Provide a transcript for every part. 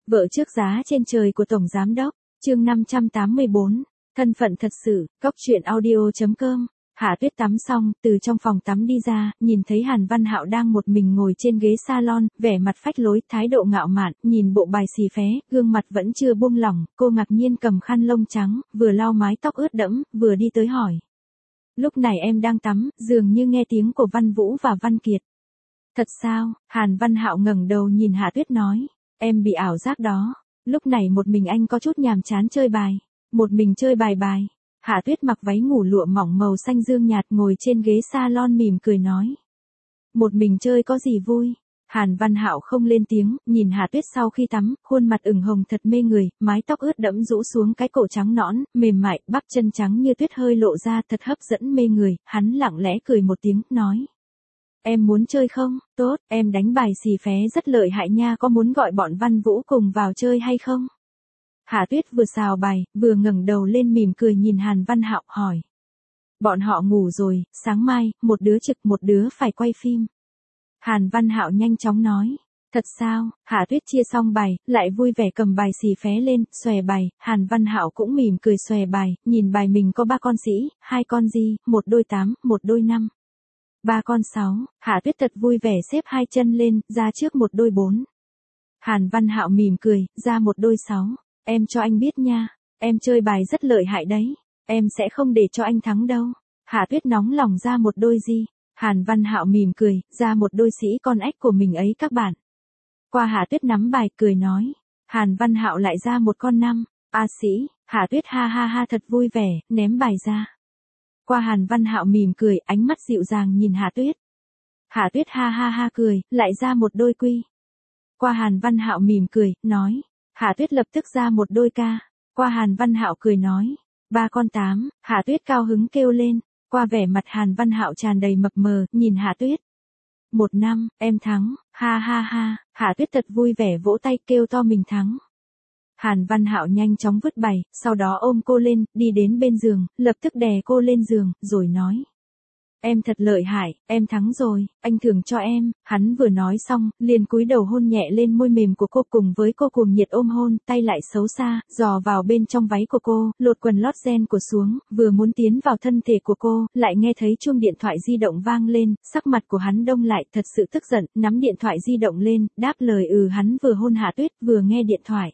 Vợ trước giá trên trời của Tổng Giám Đốc, chương 584, thân phận thật sự, góc truyện audio.com. Hạ Tuyết tắm xong, từ trong phòng tắm đi ra, nhìn thấy Hàn Văn Hạo đang một mình ngồi trên ghế salon, vẻ mặt phách lối, thái độ ngạo mạn, nhìn bộ bài xì phé, gương mặt vẫn chưa buông lỏng, cô ngạc nhiên cầm khăn lông trắng, vừa lau mái tóc ướt đẫm, vừa đi tới hỏi. Lúc này em đang tắm, dường như nghe tiếng của Văn Vũ và Văn Kiệt. Thật sao? Hàn Văn Hạo ngẩng đầu nhìn Hạ Tuyết nói. Em bị ảo giác đó. Lúc này một mình anh có chút nhàm chán chơi bài. Một mình chơi bài. Hạ Tuyết mặc váy ngủ lụa mỏng màu xanh dương nhạt ngồi trên ghế salon mỉm cười nói. Một mình chơi có gì vui? Hàn Văn Hạo không lên tiếng, nhìn Hạ Tuyết sau khi tắm, khuôn mặt ửng hồng thật mê người, mái tóc ướt đẫm rũ xuống cái cổ trắng nõn, mềm mại, bắp chân trắng như tuyết hơi lộ ra thật hấp dẫn mê người, hắn lặng lẽ cười một tiếng, nói. Em muốn chơi không? Tốt, em đánh bài xì phé rất lợi hại nha, có muốn gọi bọn Văn Vũ cùng vào chơi hay không? Hạ Tuyết vừa xào bài, vừa ngẩng đầu lên mỉm cười nhìn Hàn Văn Hạo hỏi. Bọn họ ngủ rồi, sáng mai, một đứa trực một đứa phải quay phim. Hàn Văn Hạo nhanh chóng nói. Thật sao? Hạ Tuyết chia xong bài, lại vui vẻ cầm bài xì phé lên, xòe bài, Hàn Văn Hạo cũng mỉm cười xòe bài, nhìn bài mình có 3 con sĩ, 2 con di, 1 đôi 8, 1 đôi 5. 3 con 6, Hạ Tuyết thật vui vẻ xếp 2 chân lên, ra trước 1 đôi 4. Hàn Văn Hạo mỉm cười, ra 1 đôi 6, em cho anh biết nha, em chơi bài rất lợi hại đấy, em sẽ không để cho anh thắng đâu. Hạ Tuyết nóng lòng ra 1 đôi di, Hàn Văn Hạo mỉm cười, ra 1 đôi sĩ con ếch của mình ấy các bạn. Qua Hạ Tuyết nắm bài cười nói, Hàn Văn Hạo lại ra 1 con 5, a sĩ, Hạ Tuyết ha ha ha thật vui vẻ, ném bài ra. Qua Hàn Văn Hạo mỉm cười, ánh mắt dịu dàng nhìn Hạ Tuyết. Hạ Tuyết ha ha ha cười, lại ra 1 đôi quy. Qua Hàn Văn Hạo mỉm cười, nói. Hạ Tuyết lập tức ra 1 đôi ca. Qua Hàn Văn Hạo cười nói. 3 con 8, Hạ Tuyết cao hứng kêu lên. Qua vẻ mặt Hàn Văn Hạo tràn đầy mập mờ, nhìn Hạ Tuyết. 1 năm, em thắng, ha ha ha, Hạ Tuyết thật vui vẻ vỗ tay kêu to mình thắng. Hàn Văn Hạo nhanh chóng vứt bài, sau đó ôm cô lên, đi đến bên giường, lập tức đè cô lên giường, rồi nói. Em thật lợi hại, em thắng rồi, anh thưởng cho em. Hắn vừa nói xong, liền cúi đầu hôn nhẹ lên môi mềm của cô cùng với cô cuồng nhiệt ôm hôn, tay lại xấu xa, dò vào bên trong váy của cô, lột quần lót ren của xuống, vừa muốn tiến vào thân thể của cô, lại nghe thấy chuông điện thoại di động vang lên, sắc mặt của hắn đông lại, thật sự tức giận, nắm điện thoại di động lên, đáp lời hắn vừa hôn Hạ Tuyết, vừa nghe điện thoại.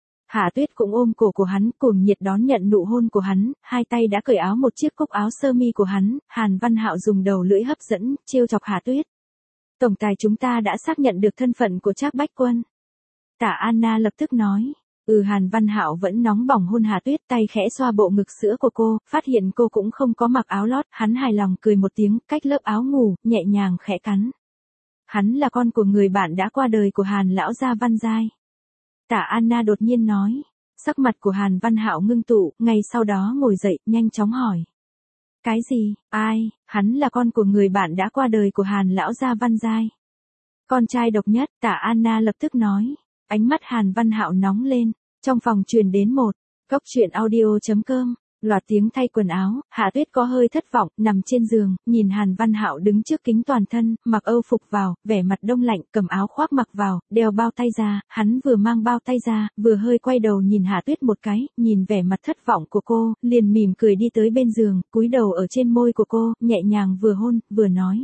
Hạ Tuyết cũng ôm cổ của hắn, cuồng nhiệt đón nhận nụ hôn của hắn, hai tay đã cởi áo một chiếc cúc áo sơ mi của hắn, Hàn Văn Hạo dùng đầu lưỡi hấp dẫn, trêu chọc Hạ Tuyết. Tổng tài chúng ta đã xác nhận được thân phận của Trác Bách Quân. Tả Anna lập tức nói. Hàn Văn Hạo vẫn nóng bỏng hôn Hạ Tuyết, tay khẽ xoa bộ ngực sữa của cô, phát hiện cô cũng không có mặc áo lót, hắn hài lòng cười một tiếng, cách lớp áo ngủ, nhẹ nhàng khẽ cắn. Hắn là con của người bạn đã qua đời của Hàn lão gia Văn Giai. Tả Anna đột nhiên nói. Sắc mặt của Hàn Văn Hạo ngưng tụ, ngay sau đó ngồi dậy, nhanh chóng hỏi. Cái gì? Ai? Hắn là con của người bạn đã qua đời của Hàn lão gia Văn Giai. Con trai độc nhất, Tả Anna lập tức nói. Ánh mắt Hàn Văn Hạo nóng lên, trong phòng truyền đến góc truyện audio.com. Loạt tiếng thay quần áo, Hạ Tuyết có hơi thất vọng, nằm trên giường, nhìn Hàn Văn Hạo đứng trước kính toàn thân, mặc âu phục vào, vẻ mặt đông lạnh, cầm áo khoác mặc vào, đeo bao tay ra, hắn vừa mang bao tay ra, vừa hơi quay đầu nhìn Hạ Tuyết một cái, nhìn vẻ mặt thất vọng của cô, liền mỉm cười đi tới bên giường, cúi đầu ở trên môi của cô, nhẹ nhàng vừa hôn, vừa nói.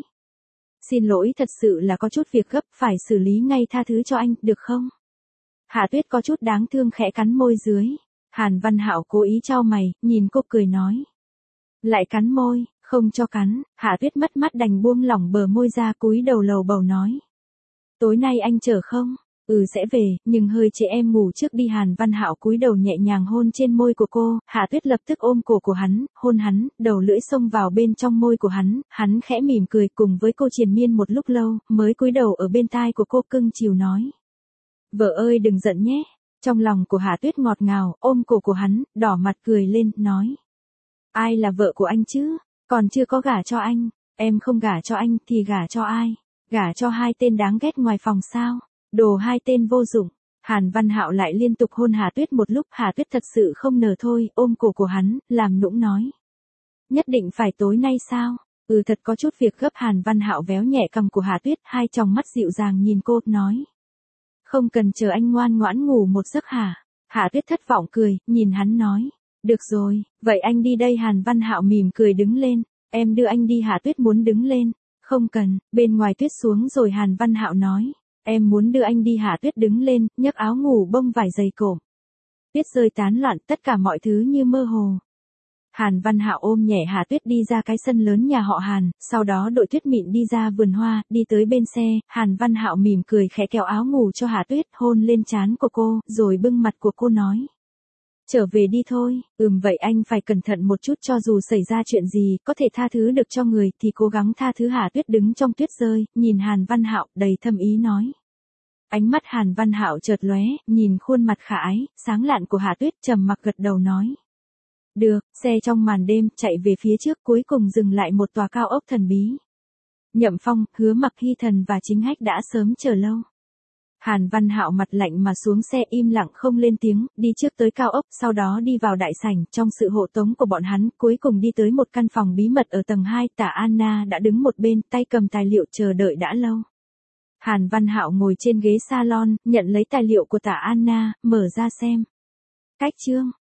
Xin lỗi, thật sự là có chút việc gấp, phải xử lý ngay, tha thứ cho anh, được không? Hạ Tuyết có chút đáng thương khẽ cắn môi dưới. Hàn Văn Hạo cố ý chau mày, nhìn cô cười nói. Lại cắn môi, không cho cắn, Hạ Tuyết mất mắt đành buông lỏng bờ môi ra cúi đầu lầu bầu nói. Tối nay anh chở không? Sẽ về, nhưng hơi trễ em ngủ trước đi. Hàn Văn Hạo cúi đầu nhẹ nhàng hôn trên môi của cô, Hạ Tuyết lập tức ôm cổ của hắn, hôn hắn, đầu lưỡi xông vào bên trong môi của hắn khẽ mỉm cười cùng với cô triền miên một lúc lâu, mới cúi đầu ở bên tai của cô cưng chiều nói. Vợ ơi đừng giận nhé. Trong lòng của Hạ Tuyết ngọt ngào, ôm cổ của hắn, đỏ mặt cười lên, nói. Ai là vợ của anh chứ? Còn chưa có gả cho anh, em không gả cho anh thì gả cho ai? Gả cho 2 tên đáng ghét ngoài phòng sao? Đồ 2 tên vô dụng. Hàn Văn Hạo lại liên tục hôn Hạ Tuyết một lúc, Hạ Tuyết thật sự không nở thôi, ôm cổ của hắn, làm nũng nói. Nhất định phải tối nay sao? Thật có chút việc gấp. Hàn Văn Hạo véo nhẹ cằm của Hạ Tuyết, hai tròng mắt dịu dàng nhìn cô, nói. Không cần chờ anh ngoan ngoãn ngủ một giấc hả? Hạ Tuyết thất vọng cười, nhìn hắn nói. Được rồi, vậy anh đi đây. Hàn Văn Hạo mỉm cười đứng lên. Em đưa anh đi. Hạ Tuyết muốn đứng lên. Không cần, bên ngoài tuyết xuống rồi. Hàn Văn Hạo nói. Em muốn đưa anh đi. Hạ Tuyết đứng lên, nhấc áo ngủ bông vải dày cộm. Tuyết rơi tán loạn, tất cả mọi thứ như mơ hồ. Hàn Văn Hạo ôm nhẹ Hạ Tuyết đi ra cái sân lớn nhà họ Hàn, sau đó đội Tuyết Mịn đi ra vườn hoa, đi tới bên xe, Hàn Văn Hạo mỉm cười khẽ kéo áo ngủ cho Hạ Tuyết, hôn lên trán của cô, rồi bưng mặt của cô nói. Trở về đi thôi. Vậy anh phải cẩn thận một chút. Cho dù xảy ra chuyện gì, có thể tha thứ được cho người thì cố gắng tha thứ. Hạ Tuyết đứng trong tuyết rơi, nhìn Hàn Văn Hạo, đầy thâm ý nói. Ánh mắt Hàn Văn Hạo chợt lóe, nhìn khuôn mặt khả ái, sáng lạn của Hạ Tuyết, trầm mặc gật đầu nói. Được. Xe trong màn đêm chạy về phía trước, cuối cùng dừng lại một tòa cao ốc thần bí. Nhậm Phong, Hứa Mặc Hy Thần và Chính Hách đã sớm chờ lâu. Hàn Văn Hạo mặt lạnh mà xuống xe, im lặng không lên tiếng, đi trước tới cao ốc, sau đó đi vào đại sảnh. Trong sự hộ tống của bọn hắn, cuối cùng đi tới một căn phòng bí mật ở tầng 2. Tả Anna đã đứng một bên, tay cầm tài liệu, chờ đợi đã lâu. Hàn Văn Hạo ngồi trên ghế salon, nhận lấy tài liệu của Tả Anna, mở ra xem. Cách chương